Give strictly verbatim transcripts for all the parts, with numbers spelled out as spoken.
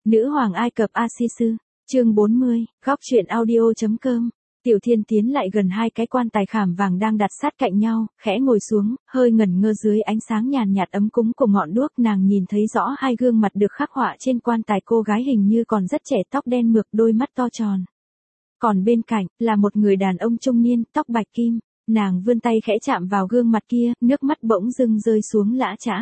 Nữ hoàng Ai Cập A-si-sư, chương bốn mươi, góc truyện audio chấm com. Tiểu Thiên tiến lại gần hai cái quan tài khảm vàng đang đặt sát cạnh nhau, khẽ ngồi xuống, hơi ngẩn ngơ dưới ánh sáng nhàn nhạt ấm cúng của ngọn đuốc. Nàng nhìn thấy rõ hai gương mặt được khắc họa trên quan tài, cô gái hình như còn rất trẻ, tóc đen mượt, đôi mắt to tròn. Còn bên cạnh, là một người đàn ông trung niên, tóc bạch kim. Nàng vươn tay khẽ chạm vào gương mặt kia, nước mắt bỗng dưng rơi xuống lã chã.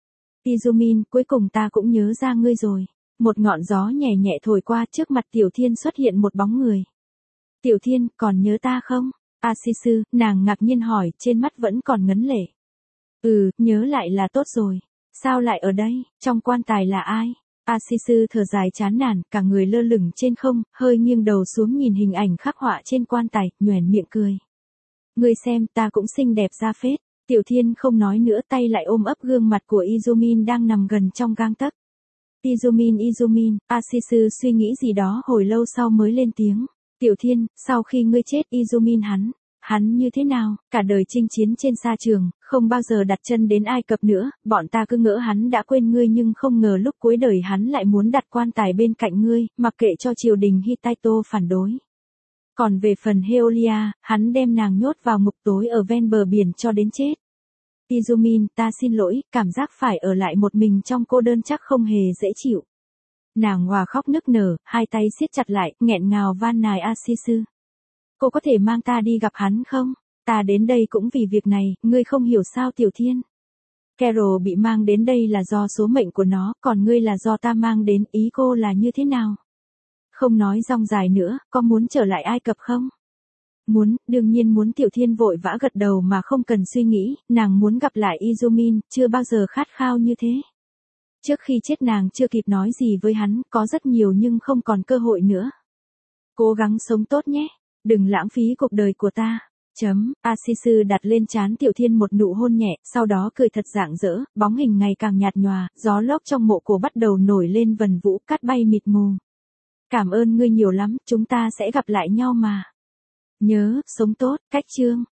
Izumin, cuối cùng ta cũng nhớ ra ngươi rồi. Một ngọn gió nhẹ nhẹ thổi qua, trước mặt Tiểu Thiên xuất hiện một bóng người. Tiểu Thiên, còn nhớ ta không? A-si-sư, nàng ngạc nhiên hỏi, trên mắt vẫn còn ngấn lệ. Ừ, nhớ lại là tốt rồi. Sao lại ở đây, trong quan tài là ai? A-si-sư thở dài chán nản, cả người lơ lửng trên không, hơi nghiêng đầu xuống nhìn hình ảnh khắc họa trên quan tài, nhoẻn miệng cười. Ngươi xem, ta cũng xinh đẹp ra phết. Tiểu Thiên không nói nữa, tay lại ôm ấp gương mặt của Izumin đang nằm gần trong gang tấc. Izumin, Izumin, A-si-sư suy nghĩ gì đó hồi lâu sau mới lên tiếng. Tiểu Thiên, sau khi ngươi chết, Izumin hắn, hắn như thế nào? Cả đời chinh chiến trên sa trường, không bao giờ đặt chân đến Ai Cập nữa, bọn ta cứ ngỡ hắn đã quên ngươi, nhưng không ngờ lúc cuối đời hắn lại muốn đặt quan tài bên cạnh ngươi, mặc kệ cho triều đình Hittite phản đối. Còn về phần Heolia, hắn đem nàng nhốt vào ngục tối ở ven bờ biển cho đến chết. Izumin, ta xin lỗi, cảm giác phải ở lại một mình trong cô đơn chắc không hề dễ chịu. Nàng hòa khóc nức nở, hai tay siết chặt lại, nghẹn ngào van nài A-si-sư. Cô có thể mang ta đi gặp hắn không? Ta đến đây cũng vì việc này, ngươi không hiểu sao Tiểu Thiên. Carol bị mang đến đây là do số mệnh của nó, còn ngươi là do ta mang đến, ý cô là như thế nào? Không nói rong dài nữa, có muốn trở lại Ai Cập không? Muốn, đương nhiên muốn. Tiểu Thiên vội vã gật đầu mà không cần suy nghĩ, nàng muốn gặp lại Izumin, chưa bao giờ khát khao như thế. Trước khi chết nàng chưa kịp nói gì với hắn, có rất nhiều nhưng không còn cơ hội nữa. Cố gắng sống tốt nhé, đừng lãng phí cuộc đời của ta. Chấm, A-si-sư đặt lên trán Tiểu Thiên một nụ hôn nhẹ, sau đó cười thật rạng rỡ, bóng hình ngày càng nhạt nhòa, gió lốc trong mộ cổ bắt đầu nổi lên vần vũ, cát bay mịt mù. Cảm ơn ngươi nhiều lắm, chúng ta sẽ gặp lại nhau mà. Nhớ, sống tốt, cách chương.